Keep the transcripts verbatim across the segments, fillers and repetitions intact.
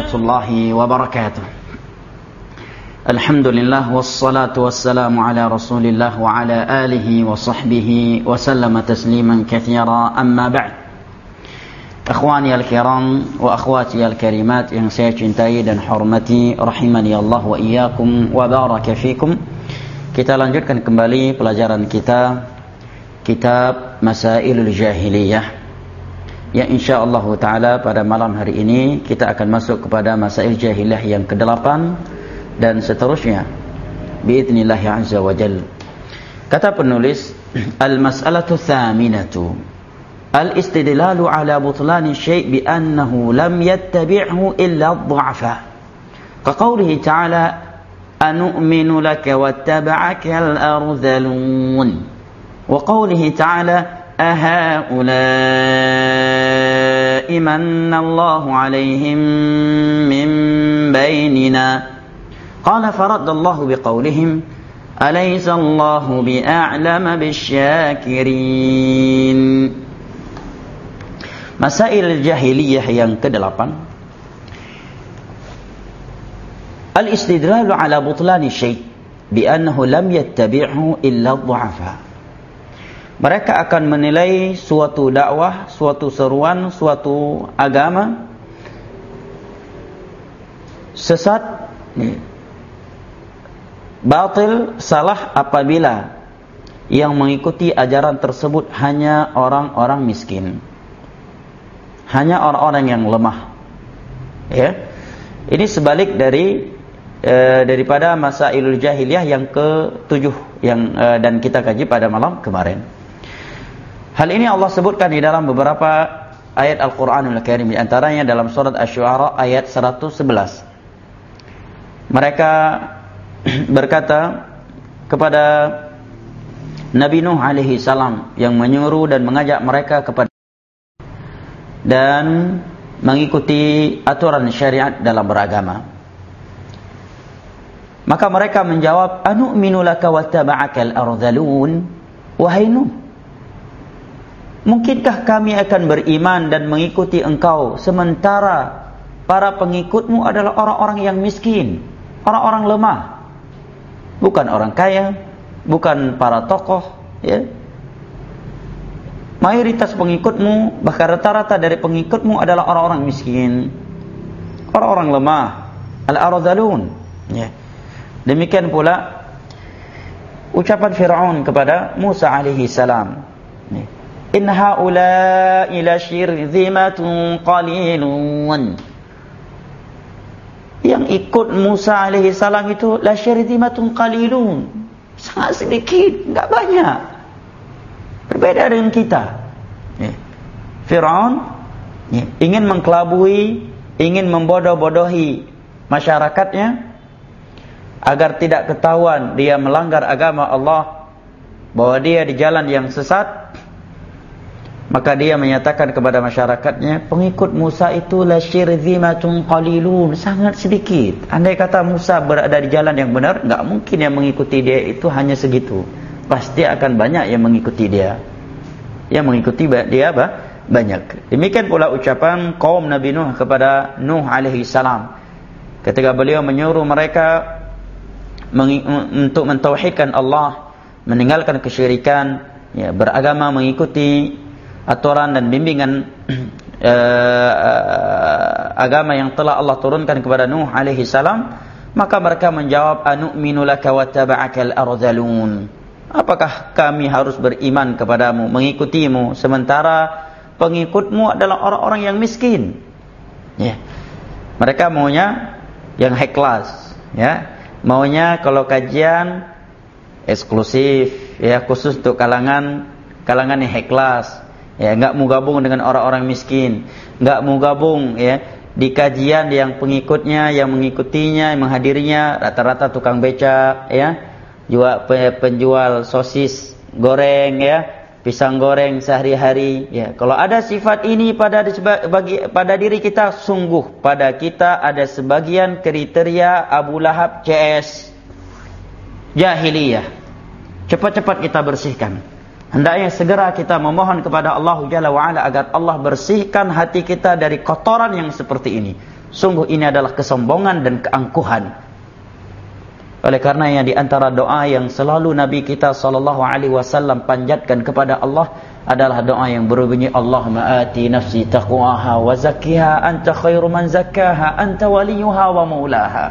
warahmatullahi wabarakatuh. Alhamdulillah wassalatu wassalamu ala Rasulillah wa ala alihi wa sahbihi wa sallama tasliman katsira, amma ba'd. Akhwani al-kiram wa akhwati al-karimat yang saya cintai dan hormati, rahimani Allah wa iyyakum wa baraka fikum. Kita lanjutkan kembali pelajaran kita, kitab Masailul Jahiliyah. Ya, insyaallah taala pada malam hari ini kita akan masuk kepada masail jahiliyah yang kedelapan dan seterusnya biidznillah azza wa jalla. Kata penulis, al-mas'alatu tsaminatu al-istidlalu ala butlani syai' bi annahu lam yattabi'hu illa ad-du'afa. Ka qawlihi ta'ala anu'minu laka wattaba'aka al-ardhalun. Wa qawlihi ta'ala أهؤلاء من الله عليهم من بيننا قال فرد الله بقولهم أليس الله بأعلم بالشاكرين. Masail jahiliyah yang kedelapan, al-istidlalu ala butlani syai' bi annahu lam yattabi'hu illa ad-du'afa. Mereka akan menilai suatu dakwah, suatu seruan, suatu agama sesat, batil, salah apabila yang mengikuti ajaran tersebut hanya orang-orang miskin, hanya orang-orang yang lemah. Ya, ini sebalik dari e, daripada masailul jahiliyah yang ketujuh yang e, dan kita kaji pada malam kemarin. Hal ini Allah sebutkan di dalam beberapa ayat Al-Quranul Karim, di antaranya dalam surat Asy-Syu'ara ayat seratus sebelas. Mereka berkata kepada Nabi Nuh alaihi salam yang menyuruh dan mengajak mereka kepada dan mengikuti aturan syariat dalam beragama. Maka mereka menjawab, anu'minu laka wattaba'aka al-ardhalun. Wahai Nuh, mungkinkah kami akan beriman dan mengikuti engkau sementara para pengikutmu adalah orang-orang yang miskin, orang-orang lemah, bukan orang kaya, bukan para tokoh, ya. Mayoritas pengikutmu, bahkan rata-rata dari pengikutmu adalah orang-orang miskin, orang-orang lemah, al-ardhalun, ya. Demikian pula ucapan Fir'aun kepada Musa alaihi salam, ya. In haula'i lasyirzimatun qalilun. Yang ikut Musa alaihi salam itu lasyirzimatun qalilun, sangat sedikit, enggak banyak. Berbeda dengan kita. Ya. Fir'aun, ya, ingin mengkelabui, ingin membodoh-bodohi masyarakatnya agar tidak ketahuan dia melanggar agama Allah, bahwa dia di jalan yang sesat. Maka dia menyatakan kepada masyarakatnya, pengikut Musa itu lasyirzimatun qalilun, sangat sedikit. Andai kata Musa berada di jalan yang benar, enggak mungkin yang mengikuti dia itu hanya segitu. Pasti akan banyak yang mengikuti dia. Yang mengikuti dia apa? Banyak. Demikian pula ucapan kaum Nabi Nuh kepada Nuh alaihi salam ketika beliau menyuruh mereka untuk mentauhidkan Allah, meninggalkan kesyirikan, ya, beragama mengikuti aturan dan bimbingan uh, agama yang telah Allah turunkan kepada Nuh alaihi salam. Maka mereka menjawab, anu'minu laka wattaba'aka al-ardhalun. Apakah kami harus beriman kepadamu, mengikutimu sementara pengikutmu adalah orang-orang yang miskin, ya. Mereka maunya yang high class, ya. Maunya kalau kajian eksklusif, ya, khusus untuk kalangan kalangan yang high class. Ya, enggak mau gabung dengan orang-orang miskin, enggak mau gabung, ya, di kajian yang pengikutnya, yang mengikutinya, yang menghadirinya rata-rata tukang becak, ya, jual penjual sosis goreng, ya, pisang goreng sehari-hari, ya. Kalau ada sifat ini pada bagi pada diri kita, sungguh pada kita ada sebagian kriteria Abu Lahab C S jahiliyah. Cepat-cepat kita bersihkan. Hendaknya segera kita memohon kepada Allah Jalla wa'ala agar Allah bersihkan hati kita dari kotoran yang seperti ini. Sungguh ini adalah kesombongan dan keangkuhan. Oleh karenanya di antara doa yang selalu Nabi kita sallallahu alaihi wasallam panjatkan kepada Allah adalah doa yang berbunyi, Allahumma ati nafsi taqwaha wa zakkiha anta khairu man zakkaha anta waliyuha wa maulaha.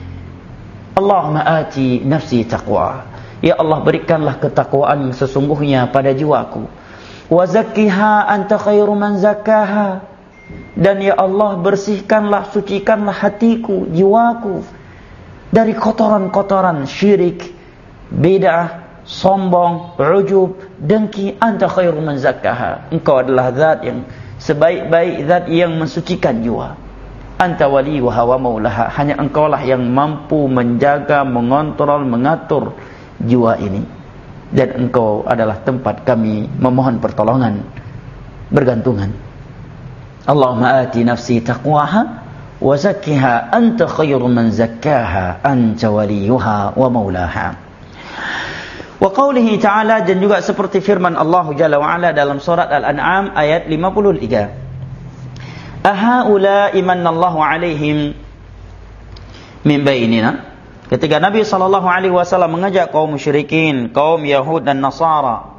Allahumma ati nafsi taqwa. Ya Allah, berikanlah ketakwaan yang sesungguhnya pada jiwaku. Wa zakkiha anta khairu man zakkaha. Dan ya Allah, bersihkanlah, sucikanlah hatiku, jiwaku dari kotoran-kotoran syirik, bid'ah, sombong, ujub, dengki. Anta khairu man zakkaha. Engkau adalah zat yang sebaik-baik zat yang mensucikan jiwa. Anta waliyuha wa maulaha. Hanya engkaulah yang mampu menjaga, mengontrol, mengatur jiwa ini. Dan engkau adalah tempat kami memohon pertolongan, bergantungan. Allahumma ati nafsi taqwaha wa zakkiha anta khairu man zakkaha anta waliyuha wa maulaha. Wa qawlihi ta'ala, dan juga seperti firman Allah Jalla wa Ala dalam surat Al-An'am ayat lima puluh tiga. Ahaula imanallahu alaihim min bainina. Ketika Nabi sallallahu alaihi wasallam mengajak kaum musyrikin, kaum Yahud dan Nasara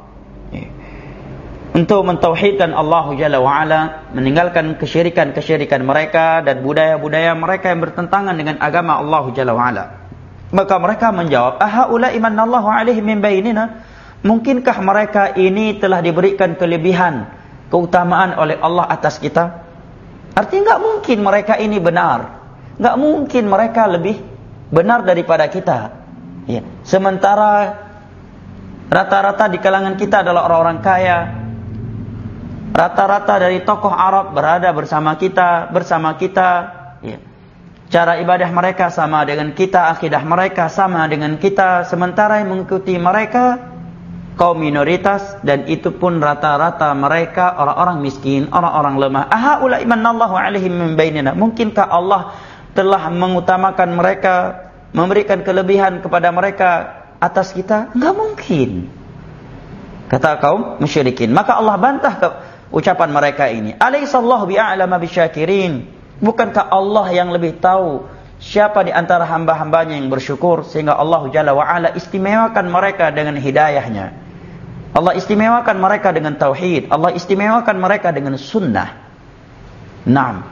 untuk mentauhidkan Allah Jalla wa Ala, meninggalkan kesyirikan-kesyirikan mereka dan budaya-budaya mereka yang bertentangan dengan agama Allah Jalla wa Ala. Maka mereka menjawab, ahaula imanallahu alaihim min bainina. Mungkinkah mereka ini telah diberikan kelebihan, keutamaan oleh Allah atas kita? Artinya enggak mungkin mereka ini benar. Enggak mungkin mereka lebih benar daripada kita. Ya. Sementara rata-rata di kalangan kita adalah orang-orang kaya. Rata-rata dari tokoh Arab berada bersama kita, bersama kita. Ya. Cara ibadah mereka sama dengan kita, akidah mereka sama dengan kita. Sementara yang mengikuti mereka kaum minoritas, dan itu pun rata-rata mereka orang-orang miskin, orang-orang lemah. Ahaula imanallahu alaihim min bainina. Mungkinkah Allah telah mengutamakan mereka, memberikan kelebihan kepada mereka atas kita? Enggak mungkin, kata kaum musyrikin. Maka Allah bantah ke ucapan mereka ini. Alaihissallahu bi'a'lama bisyakirin. Bukankah Allah yang lebih tahu siapa di antara hamba-hambanya yang bersyukur, sehingga Allah Jalla wa Ala istimewakan mereka dengan hidayahnya. Allah istimewakan mereka dengan tauhid. Allah istimewakan mereka dengan sunnah. Naam.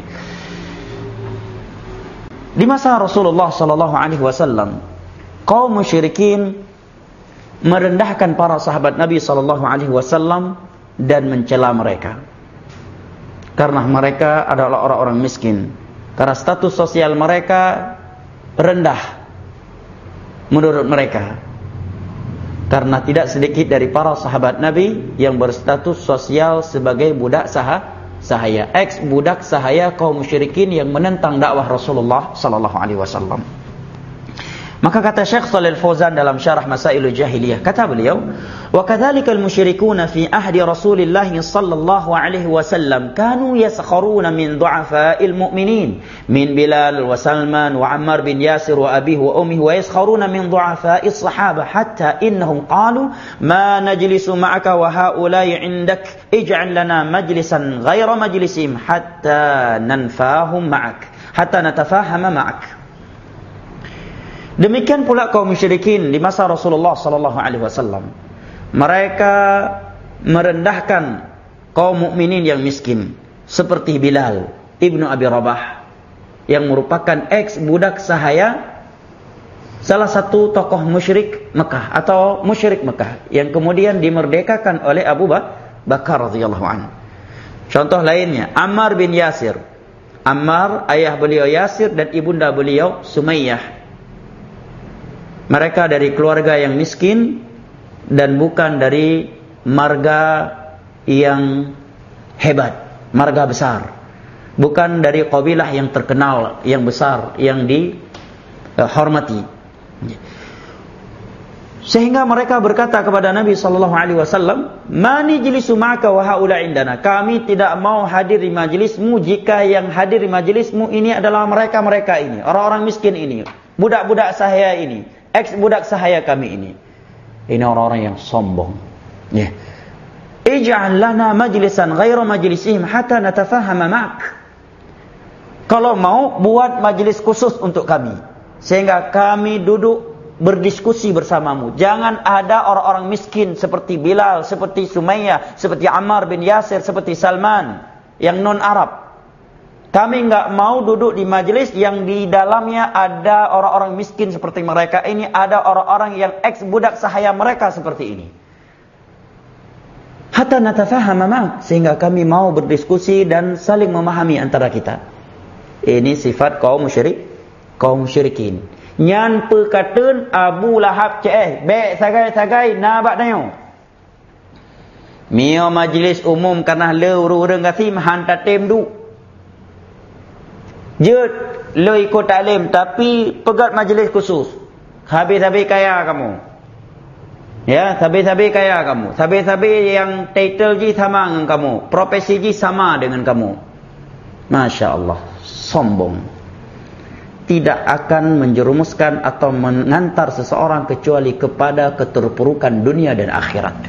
Di masa Rasulullah sallallahu alaihi wasallam, kaum musyrikin merendahkan para sahabat Nabi sallallahu alaihi wasallam dan mencela mereka. Karena mereka adalah orang-orang miskin. Karena status sosial mereka rendah menurut mereka. Karena tidak sedikit dari para sahabat Nabi yang berstatus sosial sebagai budak saha, sahaya, ex budak sahaya kaum musyrikin yang menentang dakwah Rasulullah sallallahu alaihi wasallam. Maka kata Syekh Shalih Al-Fauzan dalam syarah Masailul Jahiliyah, kata beliau, wa kadzalikal musyrikuuna fi ahdi Rasulillah sallallahu alaihi wasallam kanu yaskharuna min du'afa'il mu'minin min Bilal wa Salman wa Ammar bin Yasir wa abihi wa ummihi wa yaskharuna min du'afa'is sahabah hatta innahum qalu ma najlisu ma'aka wa haula'i 'indak ij'al lana majlisan ghaira majlisihim hatta nanfahum ma'ak hatta natafahama ma'ak. Demikian pula kaum musyrikin di masa Rasulullah sallallahu alaihi wasallam. Mereka merendahkan kaum mukminin yang miskin seperti Bilal ibnu Abi Rabah yang merupakan ex budak sahaya salah satu tokoh musyrik Mekah atau musyrik Mekah yang kemudian dimerdekakan oleh Abu Bakar radhiyallahu anhu. Contoh lainnya Ammar bin Yasir. Ammar, ayah beliau Yasir, dan ibunda beliau Sumayyah. Mereka dari keluarga yang miskin dan bukan dari marga yang hebat, marga besar. Bukan dari kabilah yang terkenal, yang besar, yang dihormati. Sehingga mereka berkata kepada Nabi sallallahu alaihi wasallam, "Mani jlisu ma'aka wa haula indana." Kami tidak mau hadir di majelismu jika yang hadir di majelismu ini adalah mereka-mereka ini, orang-orang miskin ini, budak-budak sahaya ini. Ex budak sahaya kami ini. Ini orang-orang yang sombong. Ya. Ij'al lana majlisan ghaira majlisihim hatta natafahama ma'ak. Kalau mau, buat majlis khusus untuk kami, sehingga kami duduk berdiskusi bersamamu. Jangan ada orang-orang miskin seperti Bilal, seperti Sumayyah, seperti Ammar bin Yasir, seperti Salman yang non-Arab. Kami enggak mau duduk di majlis yang di dalamnya ada orang-orang miskin seperti mereka ini, ada orang-orang yang ex budak sahaya mereka seperti ini. Hatta natafahama ma'ak, sehingga kami mau berdiskusi dan saling memahami antara kita. Ini sifat kaum musyrik, kaum musyrikin. Nyan perkataan Abu Lahab ceh, baik sagai-sagai na bak dayo. Mio majlis umum karena le urang kasi mahan tatem du. Je le ikut taklim tapi pegat majlis khusus. Habis-habis kaya kamu. Ya, habis-habis kaya kamu. Habis-habis yang title ji sama dengan kamu, profesi ji sama dengan kamu. Masya Allah, sombong. Tidak akan menjerumuskan atau mengantar seseorang kecuali kepada keterpurukan dunia dan akhirat.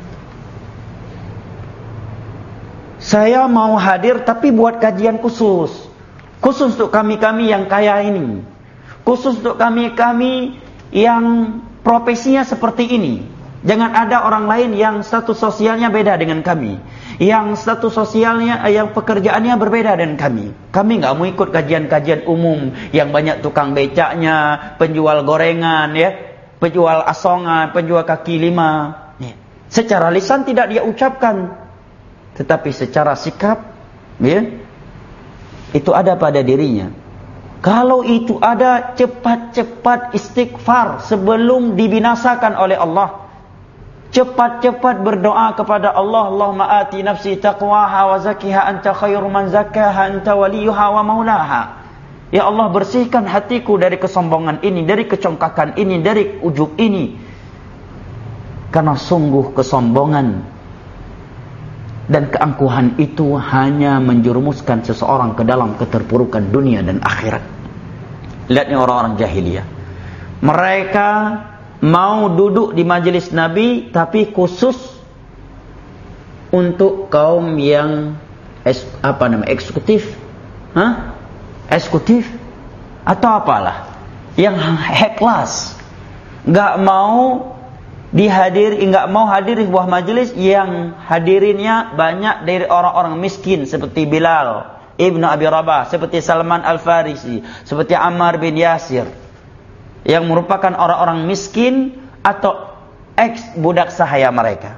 Saya mau hadir tapi buat kajian khusus. Khusus untuk kami-kami yang kaya ini. Khusus untuk kami-kami yang profesinya seperti ini. Jangan ada orang lain yang status sosialnya beda dengan kami. Yang status sosialnya, yang pekerjaannya berbeda dengan kami. Kami enggak mau ikut kajian-kajian umum yang banyak tukang becaknya, penjual gorengan, ya, penjual asongan, penjual kaki lima. Ya. Secara lisan tidak dia ucapkan, tetapi secara sikap, ya, itu ada pada dirinya. Kalau itu ada, cepat-cepat istighfar sebelum dibinasakan oleh Allah. Cepat-cepat berdoa kepada Allah, Allahumma ati nafsi taqwaha wa zakkiha anta khairu man zakkaha anta waliyuha wa maulaha. Ya Allah, bersihkan hatiku dari kesombongan ini, dari kecongkakan ini, dari ujub ini. Karena sungguh kesombongan dan keangkuhan itu hanya menjerumuskan seseorang ke dalam keterpurukan dunia dan akhirat. Lihatnya orang-orang jahiliyah. Mereka mau duduk di majelis Nabi tapi khusus untuk kaum yang es, apa namanya eksekutif, Hah? eksekutif atau apalah, yang high class, nggak mau dihadir, nggak mau hadir di sebuah majelis yang hadirinnya banyak dari orang-orang miskin seperti Bilal Ibnu Abi Rabah, seperti Salman Al-Farisi, seperti Ammar bin Yasir, yang merupakan orang-orang miskin atau ex budak sahaya mereka.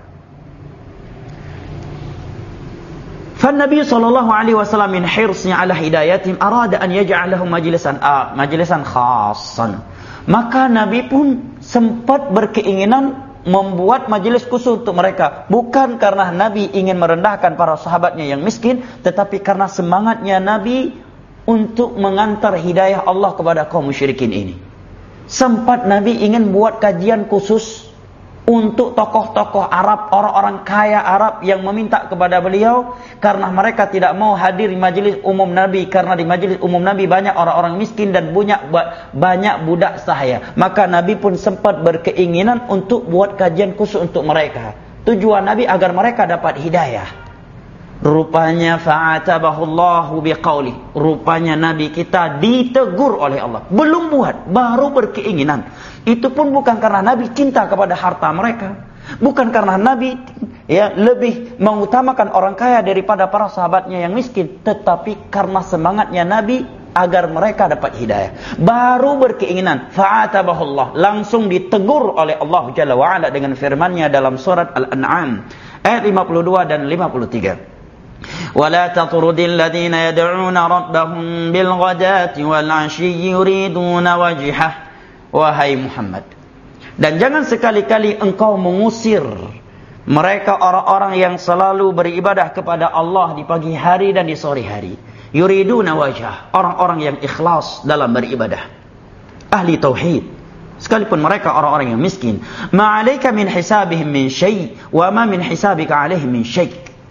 Fan Nabi sallallahu alaihi wasallam min hirsnya ala hidayatihim arada an yaj'alahum majlisan a majlisan khassan. Maka Nabi pun sempat berkeinginan membuat majelis khusus untuk mereka, bukan karena Nabi ingin merendahkan para sahabatnya yang miskin, tetapi karena semangatnya Nabi untuk mengantar hidayah Allah kepada kaum musyrikin ini. Sempat Nabi ingin buat kajian khusus untuk tokoh-tokoh Arab, orang-orang kaya Arab yang meminta kepada beliau karena mereka tidak mau hadir di majelis umum Nabi, karena di majelis umum Nabi banyak orang-orang miskin dan banyak banyak budak sahaya. Maka Nabi pun sempat berkeinginan untuk buat kajian khusus untuk mereka. Tujuan Nabi agar mereka dapat hidayah. Rupanya fa'atabahullahu biqauli. Rupanya Nabi kita ditegur oleh Allah. Belum buat, baru berkeinginan. Itu pun bukan karena Nabi cinta kepada harta mereka, bukan karena Nabi ya lebih mengutamakan orang kaya daripada para sahabatnya yang miskin, tetapi karena semangatnya Nabi agar mereka dapat hidayah. Baru berkeinginan, fa'atabahullah, langsung ditegur oleh Allah Jalla wa'ala dengan firman-Nya dalam surat Al-An'am ayat lima puluh dua dan lima puluh tiga. وَلَا تَطْرُدِ الَّذِينَ يَدْعُونَ رَبَّهُمْ بِالْغَدَاةِ وَالْعَشِيِّ يُرِيدُونَ وَجْهَهُ. Wahai Muhammad, dan jangan sekali-kali engkau mengusir mereka orang-orang yang selalu beribadah kepada Allah di pagi hari dan di sore hari. Yuriduna wajah, orang-orang yang ikhlas dalam beribadah, ahli tauhid, sekalipun mereka orang-orang yang miskin. Ma'alaika min hisabihim min syai' wa ma min hisabika alaihim min syai'.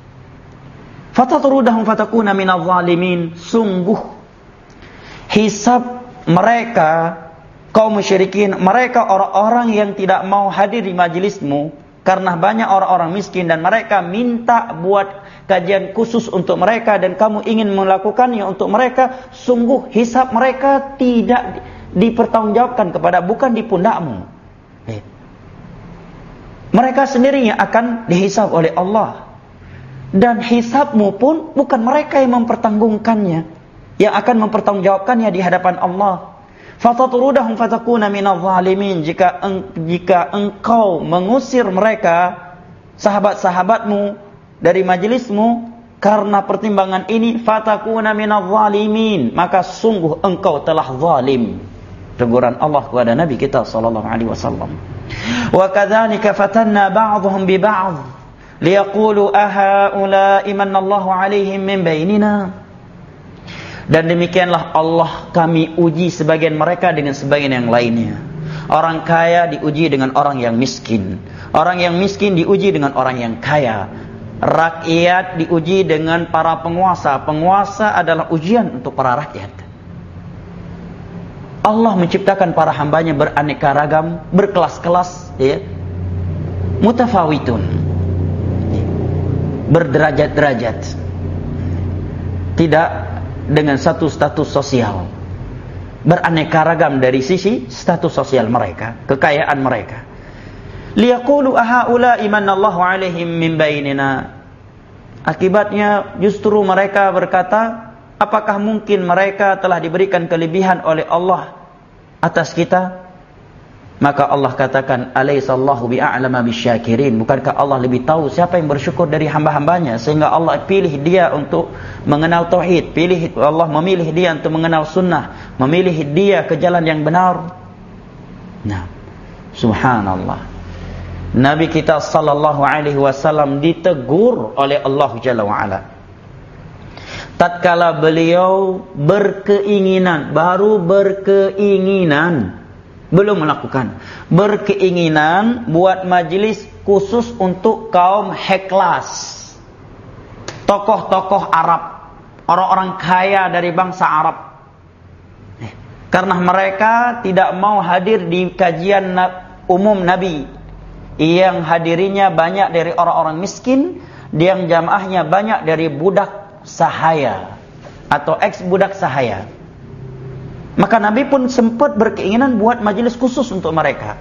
Fatatrudahum fatakuna minadh dhalimin. Sungguh hisab mereka kaum musyrikin, mereka orang-orang yang tidak mau hadir di majelismu karena banyak orang-orang miskin, dan mereka minta buat kajian khusus untuk mereka dan kamu ingin melakukannya untuk mereka, sungguh hisab mereka tidak dipertanggungjawabkan kepada, bukan di pundakmu. Eh. Mereka sendiri yang akan dihisab oleh Allah. Dan hisabmu pun bukan mereka yang mempertanggungkannya, yang akan mempertanggungjawabkannya di hadapan Allah. Fatatrudahum fatakuna minadh dhalimin. Jika eng, jika engkau mengusir mereka, sahabat-sahabatmu, dari majelismu karena pertimbangan ini, fatakuna minadh dhalimin, maka sungguh engkau telah zalim. Teguran Allah kepada Nabi kita sallallahu alaihi wasallam. Wa kadzalika fatanna ba'dhum bi ba'd liyaqulu ahaula'i manallahu 'alaihim min bainina. Dan demikianlah Allah kami uji sebagian mereka dengan sebagian yang lainnya. Orang kaya diuji dengan orang yang miskin. Orang yang miskin diuji dengan orang yang kaya. Rakyat diuji dengan para penguasa. Penguasa adalah ujian untuk para rakyat. Allah menciptakan para hambanya beraneka ragam, berkelas-kelas, ya. Mutafawitun, berderajat-derajat. Tidak dengan satu status sosial, beraneka ragam dari sisi status sosial mereka, kekayaan mereka. Liyaqulu ahaula'i manallahu 'alaihim min bainina. Akibatnya justru mereka berkata, apakah mungkin mereka telah diberikan kelebihan oleh Allah atas kita? Maka Allah katakan, alaysallahu bi'a'lama bisyakirin. Bukankah Allah lebih tahu siapa yang bersyukur dari hamba-hambanya, sehingga Allah pilih dia untuk mengenal tauhid, pilih Allah memilih dia untuk mengenal sunnah, memilih dia ke jalan yang benar. Nah, subhanallah, Nabi kita sallallahu alaihi wasallam ditegur oleh Allah Jalla wa Ala tatkala beliau berkeinginan, baru berkeinginan, belum melakukan, berkeinginan buat majlis khusus untuk kaum heklas, tokoh-tokoh Arab, orang-orang kaya dari bangsa Arab. Eh, karena mereka tidak mau hadir di kajian umum Nabi, yang hadirinya banyak dari orang-orang miskin, yang jamaahnya banyak dari budak sahaya atau ex budak sahaya. Maka Nabi pun sempat berkeinginan buat majelis khusus untuk mereka.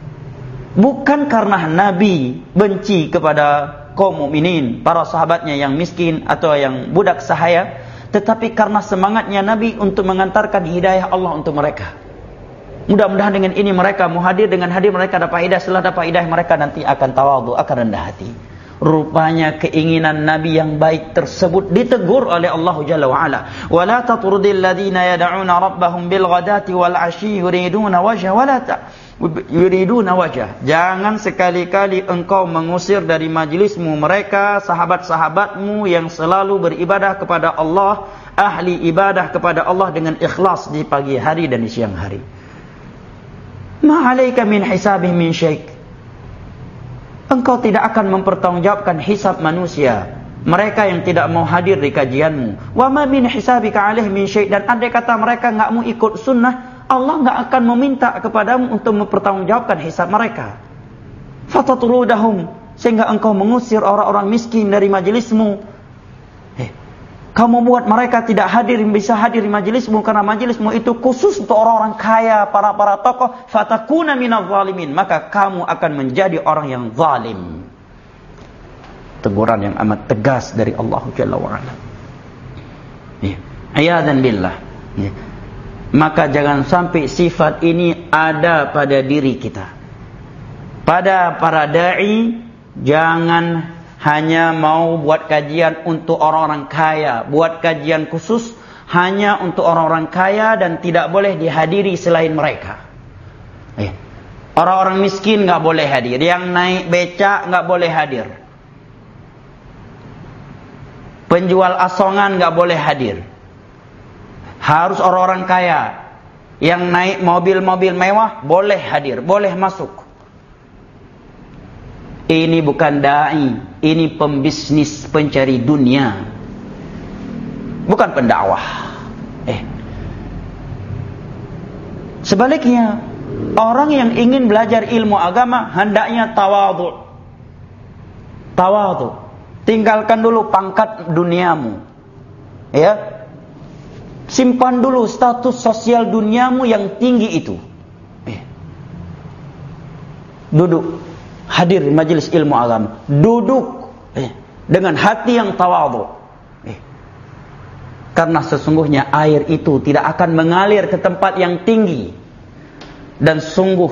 Bukan karena Nabi benci kepada kaum mukminin, para sahabatnya yang miskin atau yang budak sahaya, tetapi karena semangatnya Nabi untuk mengantarkan hidayah Allah untuk mereka. Mudah-mudahan dengan ini mereka mau hadir, dengan hadir mereka dapat hidayah, setelah dapat hidayah mereka nanti akan tawadhu, akan rendah hati. Rupanya keinginan Nabi yang baik tersebut ditegur oleh Allah Jalla wa Ala. Wa la tatrudil ladina yad'una rabbahum bil ghadati wal 'ashyi yuriduna wajha wa la yuriduna wajha. Jangan sekali-kali engkau mengusir dari majlismu mereka, sahabat-sahabatmu yang selalu beribadah kepada Allah, ahli ibadah kepada Allah dengan ikhlas di pagi hari dan di siang hari. Ma 'alaika min hisabihim min syai'. Engkau tidak akan mempertanggungjawabkan hisab manusia, mereka yang tidak mau hadir di kajianmu. Wa ma min hisabika 'alaihim min syai'. Dan andai kata mereka enggak mau ikut sunnah, Allah enggak akan meminta kepadamu untuk mempertanggungjawabkan hisab mereka. Fatatrudahum, sehingga engkau mengusir orang-orang miskin dari majelismu. Eh, kamu buat mereka tidak hadir, bisa hadir di majelismu karena majelismu itu khusus untuk orang-orang kaya, para-para tokoh. Fatakuna minadh dhalimin, maka kamu akan menjadi orang yang zalim. Teguran yang amat tegas dari Allah Jalla wa Ala. Ya, ayadan billah. Ya. Maka jangan sampai sifat ini ada pada diri kita. Pada para dai, jangan hanya mau buat kajian untuk orang-orang kaya, buat kajian khusus hanya untuk orang-orang kaya dan tidak boleh dihadiri selain mereka. Eh, orang-orang miskin nggak boleh hadir, yang naik becak nggak boleh hadir, penjual asongan nggak boleh hadir. Harus orang-orang kaya, yang naik mobil-mobil mewah boleh hadir, boleh masuk. Ini bukan dai, ini pembisnis pencari dunia, bukan pendakwah. Eh, sebaliknya, orang yang ingin belajar ilmu agama hendaknya tawadhu. Tawadhu. Tinggalkan dulu pangkat duniamu. Ya. Simpan dulu status sosial duniamu yang tinggi itu. Eh. Duduk, hadir majelis ilmu agama. Duduk eh. dengan hati yang tawadhu. Eh. Karena sesungguhnya air itu tidak akan mengalir ke tempat yang tinggi. Dan sungguh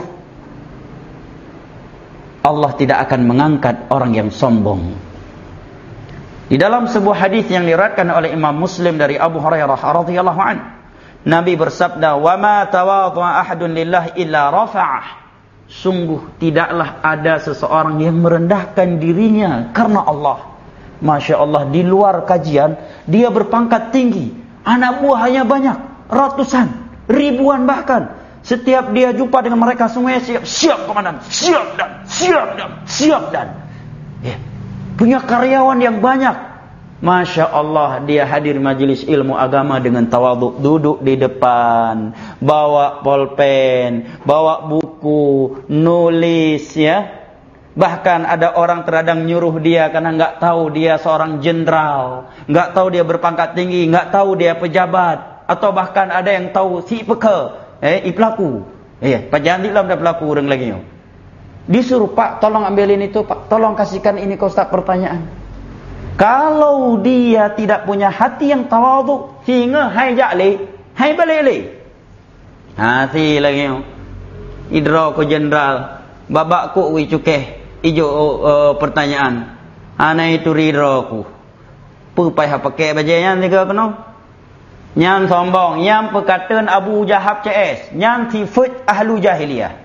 Allah tidak akan mengangkat orang yang sombong. Di dalam sebuah hadis yang diriwayatkan oleh Imam Muslim dari Abu Hurairah radhiyallahu anhu, Nabi bersabda, "Wa ma tawadha'a ahadun lillah illa rafa'ah." Sungguh tidaklah ada seseorang yang merendahkan dirinya karena Allah. Masya Allah, di luar kajian dia berpangkat tinggi, anak buahnya banyak, ratusan, ribuan bahkan. Setiap dia jumpa dengan mereka semuanya siap, siap komandan, siap dan, siap dan, siap dan. Ya. Punya karyawan yang banyak. Masya Allah, dia hadir majelis ilmu agama dengan tawadhu, duduk di depan, bawa pulpen, bawa buku, nulis ya. Bahkan ada orang terkadang nyuruh dia karena enggak tahu dia seorang jenderal, enggak tahu dia berpangkat tinggi, enggak tahu dia pejabat, atau bahkan ada yang tahu si peke, eh i pelaku. Eh, Pak Janti lah dah pelaku orang lagi. Disuruh, Pak, tolong ambilin itu, Pak. Tolong kasihkan ini ke Ustaz pertanyaan. Kalau dia tidak punya hati yang tawadhu, sehingga hai ja'li, hai balili. Hati lagi. Idra ko jenderal, babak ko wi cukeh, ijo uh, pertanyaan. Ana itu ridra ku. Pupai ha pakai bajanya tiga kena. Nyan sombong, yang perkataan Abu Jahab C S, nyan sifat ahlu jahiliyah.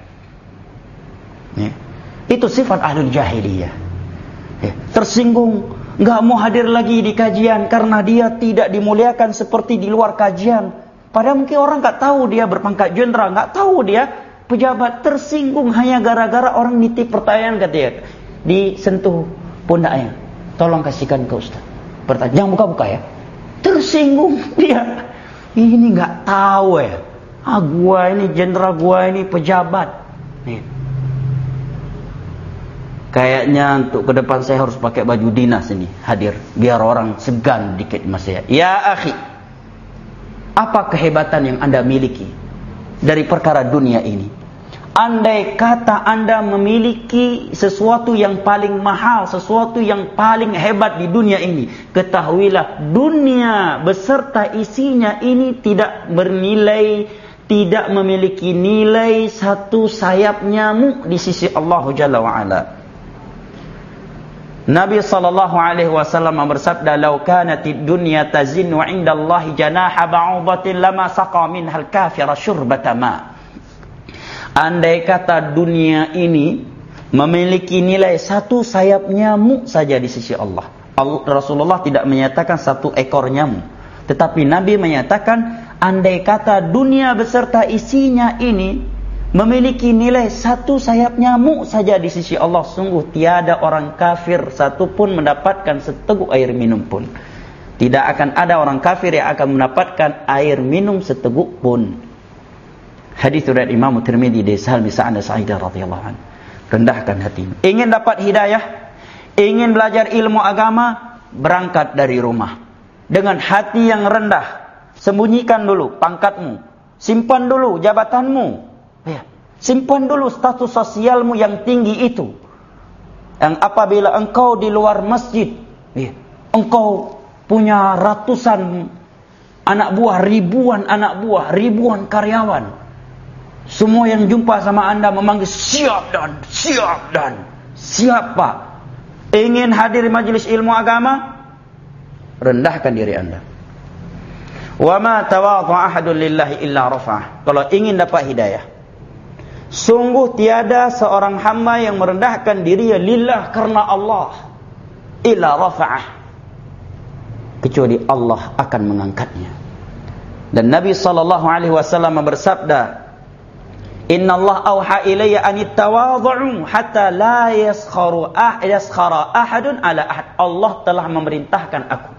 Ya. Itu sifat ahlul jahiliyah. Ya. Tersinggung, enggak mau hadir lagi di kajian karena dia tidak dimuliakan seperti di luar kajian. Padahal mungkin orang enggak tahu dia berpangkat jenderal, enggak tahu dia pejabat. Tersinggung hanya gara-gara orang nitip pertanyaan katanya. Disentuh pundaknya. Tolong kasihkan ke Ustaz. Pertanyaan, jangan buka-buka ya. Tersinggung dia. Ini enggak tahu ya. Ah, gua ini jenderal, gua ini pejabat. Nih. Kayaknya untuk ke depan saya harus pakai baju dinas ini hadir biar orang segan dikit mas saya. Ya akhi, apa kehebatan yang Anda miliki dari perkara dunia ini? Andai kata Anda memiliki sesuatu yang paling mahal, sesuatu yang paling hebat di dunia ini, ketahuilah dunia beserta isinya ini tidak bernilai, tidak memiliki nilai satu sayap nyamuk di sisi Allah Jalla wa Ala. Nabi sallallahu alaihi wasallam bersabda, "Lau kanatid dunya tazinu 'inda Allahi janaha ba'udatin lama saqa minhal kafira syurbata ma." Andai kata dunia ini memiliki nilai satu sayap nyamuk saja di sisi Allah. Rasulullah tidak menyatakan satu ekor nyamuk, tetapi Nabi menyatakan andai kata dunia beserta isinya ini memiliki nilai satu sayap nyamuk saja di sisi Allah, sungguh tiada orang kafir satupun mendapatkan seteguk air minum pun. Tidak akan ada orang kafir yang akan mendapatkan air minum seteguk pun. Hadis riwayat Imam Tirmidzi dari Sahal bin Sa'ad Sa'idah radhiyallahu anhu. Rendahkan hatimu. Ingin dapat hidayah, ingin belajar ilmu agama, berangkat dari rumah dengan hati yang rendah. Sembunyikan dulu pangkatmu, simpan dulu jabatanmu. Ya. Simpan dulu status sosialmu yang tinggi itu. Yang apabila engkau di luar masjid, ya, engkau punya ratusan anak buah, ribuan anak buah, ribuan karyawan. Semua yang jumpa sama anda memanggil siap dan, siap dan, siapa? Ingin hadir majelis ilmu agama? Rendahkan diri anda. Wa ma tawadha'a ahadun lillahi illa rafa'ah. Kalau ingin dapat hidayah, sungguh tiada seorang hamba yang merendahkan dirinya lillah karena Allah illa rafa'ah, kecuali Allah akan mengangkatnya. Dan Nabi sallallahu alaihi wasallam bersabda, "Inna Allah auha ilayya an tawadhu hatta la yaskharu ah yaskhara ahadun ala ahad." Allah telah memerintahkan aku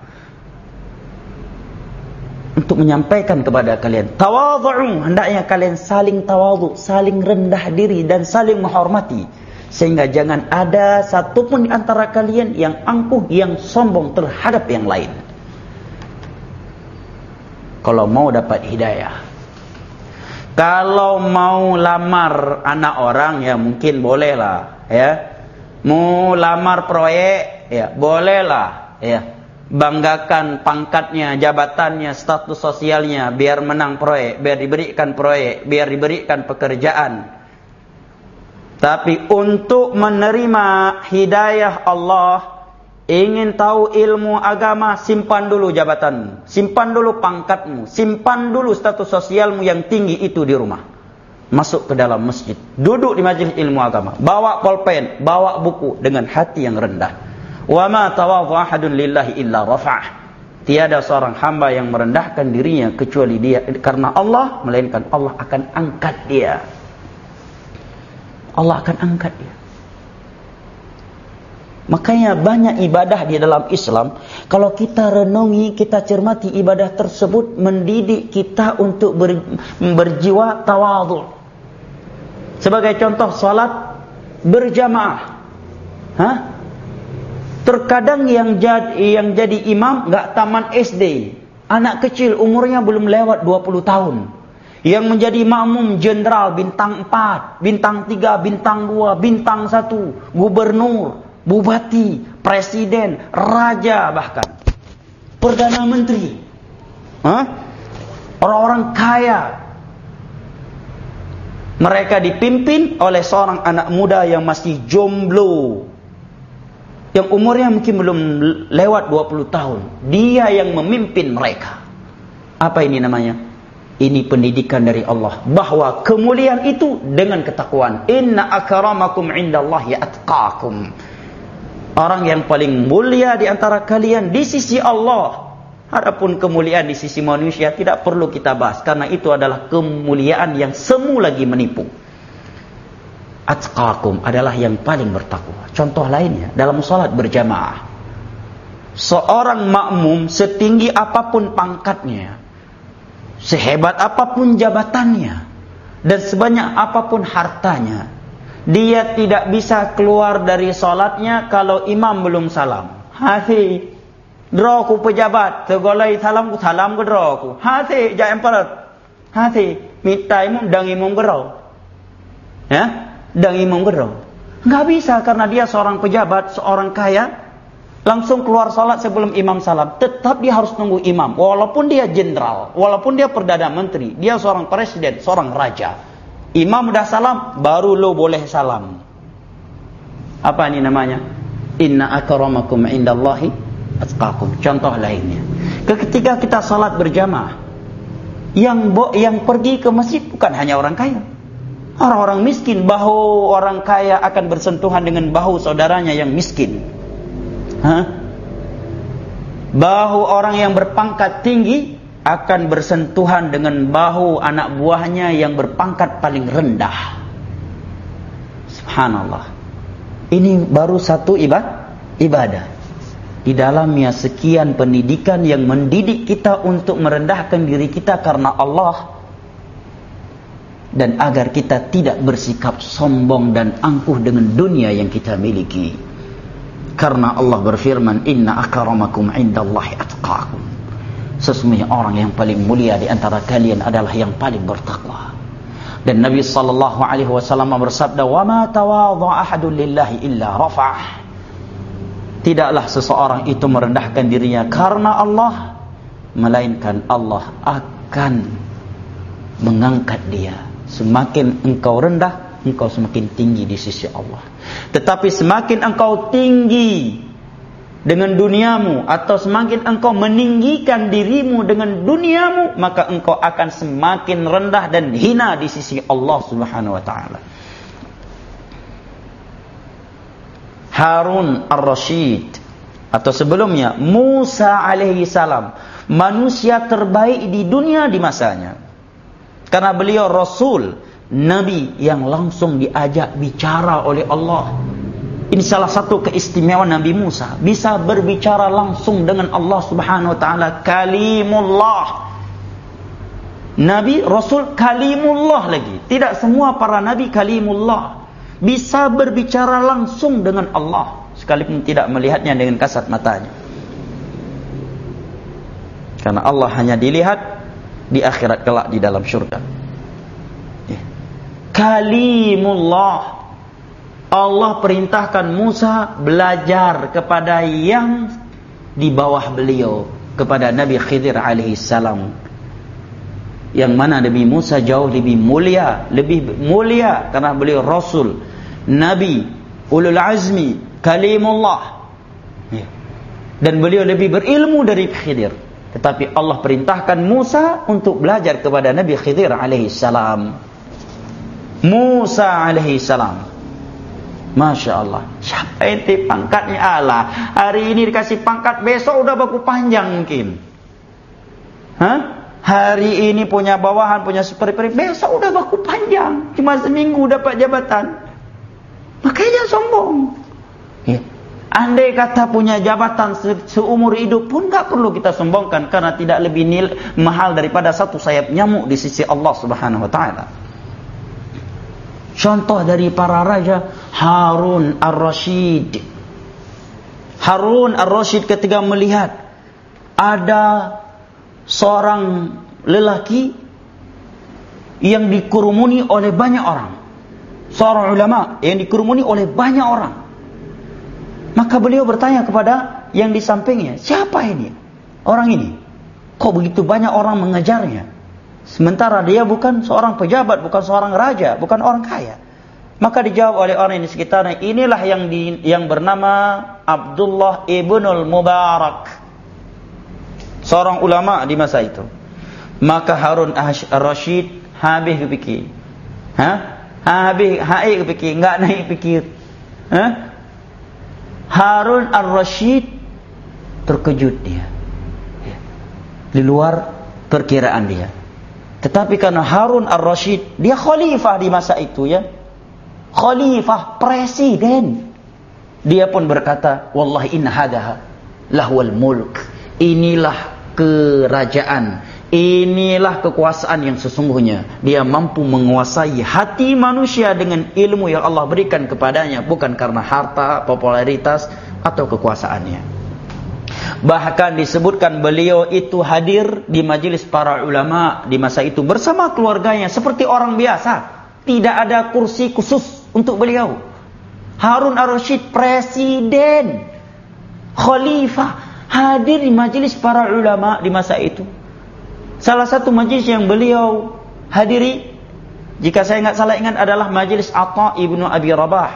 untuk menyampaikan kepada kalian, tawadhu, hendaknya kalian saling tawadhu, saling rendah diri dan saling menghormati. Sehingga jangan ada satupun di antara kalian yang angkuh, yang sombong terhadap yang lain. Kalau mau dapat hidayah. Kalau mau lamar anak orang, ya mungkin bolehlah, ya. Mau lamar proyek, ya bolehlah, ya. Banggakan pangkatnya, jabatannya, status sosialnya, biar menang proyek, biar diberikan proyek, biar diberikan pekerjaan. Tapi untuk menerima hidayah Allah, ingin tahu ilmu agama, simpan dulu jabatanmu, simpan dulu pangkatmu, simpan dulu status sosialmu yang tinggi itu di rumah. Masuk ke dalam masjid, duduk di majelis ilmu agama, bawa pulpen, bawa buku dengan hati yang rendah. Wa ma tawadhu ahadun lillahi illa rafa'ah. Tiada seorang hamba yang merendahkan dirinya kecuali dia karena Allah, melainkan Allah akan angkat dia. Allah akan angkat dia. Makanya banyak ibadah di dalam Islam, kalau kita renungi, kita cermati ibadah tersebut mendidik kita untuk ber, berjiwa tawadhu. Sebagai contoh, salat berjamaah. Hah? Terkadang yang jadi, yang jadi imam enggak taman S D, anak kecil umurnya belum lewat dua puluh tahun. Yang menjadi makmum jenderal bintang empat, bintang tiga, bintang dua, bintang satu, gubernur, bupati, presiden, raja, bahkan perdana menteri, Hah? orang-orang kaya. Mereka dipimpin oleh seorang anak muda yang masih jomblo, yang umurnya mungkin belum lewat dua puluh tahun. Dia yang memimpin mereka. Apa ini namanya? Ini pendidikan dari Allah, bahwa kemuliaan itu dengan ketakwaan. Inna akramakum indallahi atqakum. Orang yang paling mulia di antara kalian di sisi Allah. Adapun kemuliaan di sisi manusia tidak perlu kita bahas, karena itu adalah kemuliaan yang semu lagi menipu. Atqakum adalah yang paling bertakwa. Contoh lainnya dalam salat berjamaah, seorang makmum setinggi apapun pangkatnya, sehebat apapun jabatannya, dan sebanyak apapun hartanya, dia tidak bisa keluar dari salatnya kalau imam belum salam. Hati draw ku pejabat, tegolai salam ku salam ku draw ku. Hati ja emperor. Hati minta imam dang imam gerau. Ya? Dan imam gerau. Enggak bisa, karena dia seorang pejabat, seorang kaya, langsung keluar salat sebelum imam salam. Tetap dia harus tunggu imam, walaupun dia jenderal, walaupun dia perdana menteri, dia seorang presiden, seorang raja. Imam udah salam, baru lo boleh salam. Apa ini namanya? Inna akramakum indallahi atqakum. Contoh lainnya, ketika kita salat berjamaah, yang yang pergi ke masjid bukan hanya orang kaya. Orang-orang miskin, bahu orang kaya akan bersentuhan dengan bahu saudaranya yang miskin. Hah? Bahu orang yang berpangkat tinggi akan bersentuhan dengan bahu anak buahnya yang berpangkat paling rendah. Subhanallah. Ini baru satu ibadah. Di dalamnya sekian pendidikan yang mendidik kita untuk merendahkan diri kita karena Allah, dan agar kita tidak bersikap sombong dan angkuh dengan dunia yang kita miliki. Karena Allah berfirman, Inna akramakum indallahi atqakum. Sesungguhnya orang yang paling mulia di antara kalian adalah yang paling bertakwa. Dan Nabi sallallahu alaihi wasallam bersabda, Wa ma tawadhu ahadun lillahi illa rafa'ah. Tidaklah seseorang itu merendahkan dirinya karena Allah, melainkan Allah akan mengangkat dia. Semakin engkau rendah, engkau semakin tinggi di sisi Allah. Tetapi semakin engkau tinggi dengan duniamu, atau semakin engkau meninggikan dirimu dengan duniamu, maka engkau akan semakin rendah dan hina di sisi Allah Subhanahu wa taala. Harun ar-Rasyid, atau sebelumnya Musa alaihi salam, manusia terbaik di dunia di masanya. Karena beliau Rasul, Nabi yang langsung diajak bicara oleh Allah. Ini salah satu keistimewaan Nabi Musa, bisa berbicara langsung dengan Allah Subhanahu wa taala. Kalimullah. Nabi, Rasul, Kalimullah lagi. Tidak semua para Nabi Kalimullah. bisa berbicara langsung dengan Allah sekalipun tidak melihatnya dengan kasat matanya. Karena Allah hanya dilihat di akhirat kelak di dalam syurga. Ya. Kalimullah. Allah perintahkan Musa belajar kepada yang di bawah beliau, kepada Nabi Khidir alaihi salam. Yang mana Nabi Musa jauh lebih mulia, lebih mulia karena beliau Rasul, Nabi, Ulul Azmi, Kalimullah. Ya. Dan beliau lebih berilmu dari Khidir. Tetapi Allah perintahkan Musa untuk belajar kepada Nabi Khidir alaihi salam. Musa alaihi salam. Masya Allah. Siapa ente pangkatnya Allah? Hari ini dikasih pangkat, besok udah baku panjang mungkin. Hah? Hari ini punya bawahan, punya superior, besok udah baku panjang. Cuma seminggu dapat jabatan. Makanya sombong. Ya. Andai kata punya jabatan se seumur hidup pun gak perlu kita sombongkan, karena tidak lebih nil mahal daripada satu sayap nyamuk di sisi Allah Subhanahu wa taala. Contoh dari para raja, Harun Ar-Rasyid. Harun Ar-Rasyid ketika melihat ada seorang lelaki yang dikerumuni oleh banyak orang, seorang ulama yang dikerumuni oleh banyak orang, maka beliau bertanya kepada yang di sampingnya, siapa ini? Orang ini. Kok begitu banyak orang mengejarnya? Sementara dia bukan seorang pejabat, bukan seorang raja, bukan orang kaya. Maka dijawab oleh orang yang di sekitarnya, inilah yang di, yang bernama Abdullah ibnul Mubarak, seorang ulama di masa itu. Maka Harun Ar-Rasyid habis kepikir. Hah? Habis haik kepikir, enggak naik pikir. Hah? Harun Ar-Rasyid terkejut dia, ya, di luar perkiraan dia. Tetapi karena Harun Ar-Rasyid dia khalifah di masa itu, ya, khalifah, presiden, dia pun berkata, wallahi inna hadha lahwal mulk, inilah kerajaan, inilah kekuasaan yang sesungguhnya. Dia mampu menguasai hati manusia dengan ilmu yang Allah berikan kepadanya, bukan karena harta, popularitas, atau kekuasaannya. Bahkan disebutkan beliau itu hadir di majelis para ulama di masa itu bersama keluarganya seperti orang biasa. Tidak ada kursi khusus untuk beliau. Harun Ar-Rasyid presiden, khalifah, hadir di majelis para ulama di masa itu. Salah satu majelis yang beliau hadiri, jika saya enggak salah ingat, adalah majelis Atha ibnu Abi Rabah,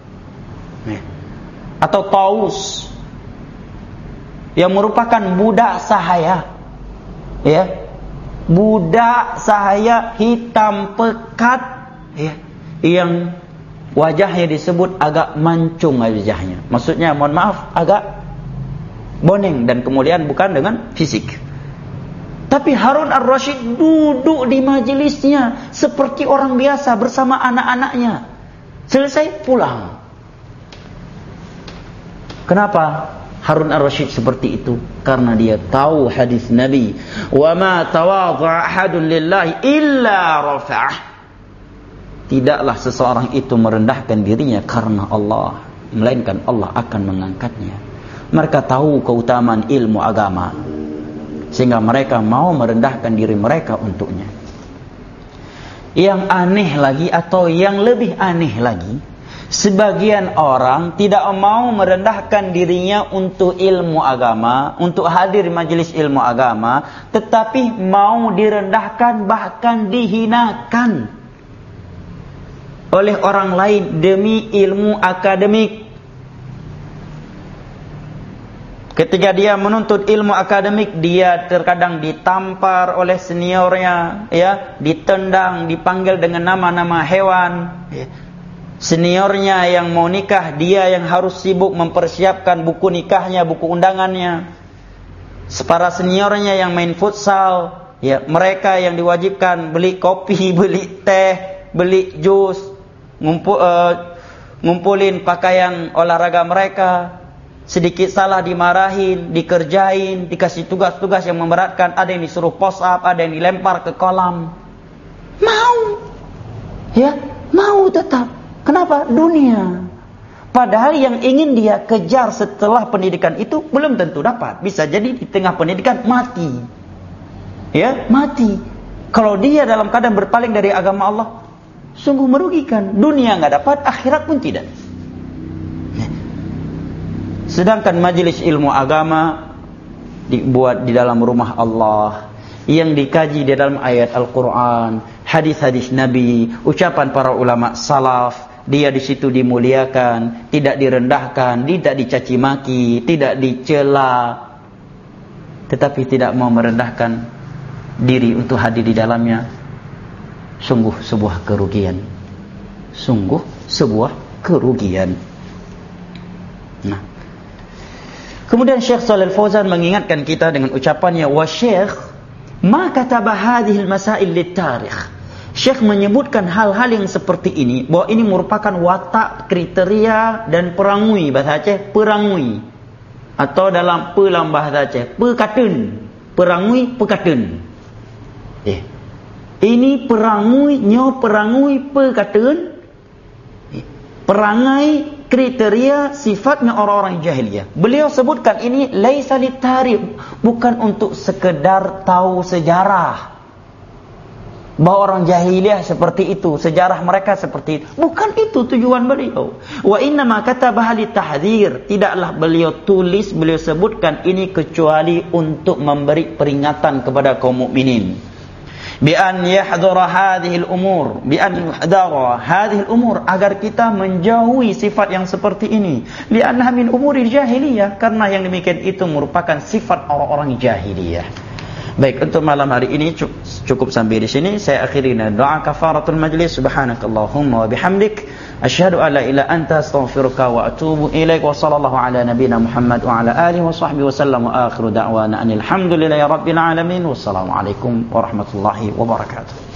atau Taus, yang merupakan budak sahaya, ya, budak sahaya hitam pekat, ya, yang wajahnya disebut agak mancung wajahnya. Maksudnya, mohon maaf, agak boning, dan kemudian bukan dengan fisik. Tapi Harun Ar-Rasyid duduk di majelisnya seperti orang biasa bersama anak-anaknya. Selesai pulang. Kenapa Harun Ar-Rasyid seperti itu? Karena dia tahu hadis Nabi, "Wa ma tawadha'a ahadun lillahi illa rafa'ah." Tidaklah seseorang itu merendahkan dirinya karena Allah, melainkan Allah akan mengangkatnya. Mereka tahu keutamaan ilmu agama, sehingga mereka mau merendahkan diri mereka untuknya. Yang aneh lagi, atau yang lebih aneh lagi, sebagian orang tidak mau merendahkan dirinya untuk ilmu agama, untuk hadir majelis ilmu agama, tetapi mau direndahkan, bahkan dihinakan oleh orang lain demi ilmu akademik. Ketika dia menuntut ilmu akademik, dia terkadang ditampar oleh seniornya, ya, ditendang, dipanggil dengan nama-nama hewan, ya. Seniornya yang mau nikah, dia yang harus sibuk mempersiapkan buku nikahnya, buku undangannya. Para seniornya yang main futsal, ya, mereka yang diwajibkan beli kopi, beli teh, beli jus, ngumpul, uh, ngumpulin pakaian olahraga mereka. Sedikit salah dimarahin, dikerjain, dikasih tugas-tugas yang memberatkan. Ada yang disuruh post up, ada yang dilempar ke kolam. Mau, ya, mau tetap. Kenapa? Dunia. Padahal yang ingin dia kejar setelah pendidikan itu belum tentu dapat. Bisa jadi di tengah pendidikan mati. Ya, mati. Kalau dia dalam keadaan berpaling dari agama Allah, sungguh merugikan. Dunia nggak dapat, akhirat pun tidak. Sedangkan majelis ilmu agama dibuat di dalam rumah Allah, yang dikaji di dalam ayat Al-Quran, hadis-hadis Nabi, ucapan para ulama salaf, dia di situ dimuliakan, tidak direndahkan, tidak dicaci maki, tidak dicela, tetapi tidak mau merendahkan diri untuk hadir di dalamnya. Sungguh sebuah kerugian. Sungguh sebuah kerugian. Nah, kemudian Syekh Shalih Al-Fauzan mengingatkan kita dengan ucapannya, wa syekh ma kataba hadhihi al-masail lit-tarikh. Syekh menyebutkan hal-hal yang seperti ini, bahwa ini merupakan watak, kriteria dan perangui, bahasa Aceh perangui, atau dalam pelam bahasa Aceh pekatun, perangui pekatun. Eh, ini perangui nyo perangui pekatun, eh, perangai kriteria sifatnya orang-orang jahiliyah. Beliau sebutkan ini laisa litarikh, bukan untuk sekedar tahu sejarah bahwa orang jahiliyah seperti itu, sejarah mereka seperti itu. Bukan itu tujuan beliau. Wa inna ma katabaha litahdzir, tidaklah beliau tulis, beliau sebutkan ini kecuali untuk memberi peringatan kepada kaum mukminin. Bi an yahdhara hadhihi al-umur, bi an yahdhara hadhihi al-umur, agar kita menjauhi sifat yang seperti ini. Li annaha min umuri jahiliyah, karena yang demikian itu merupakan sifat orang-orang jahiliyah. Baik, untuk malam hari ini cukup sampai di sini. Saya akhiri dengan doa kafaratul majlis. Subhanakallahumma wa bihamdik, asyhadu an la ilaha anta, astaghfiruka wa atubu ilaik. Wa sallallahu ala nabiyyina Muhammad wa ala alihi wa sahbihi wasallam. Wa akhiru da'wana anil hamdulillahi rabbil alamin. Wassalamu alaikum warahmatullahi wabarakatuh.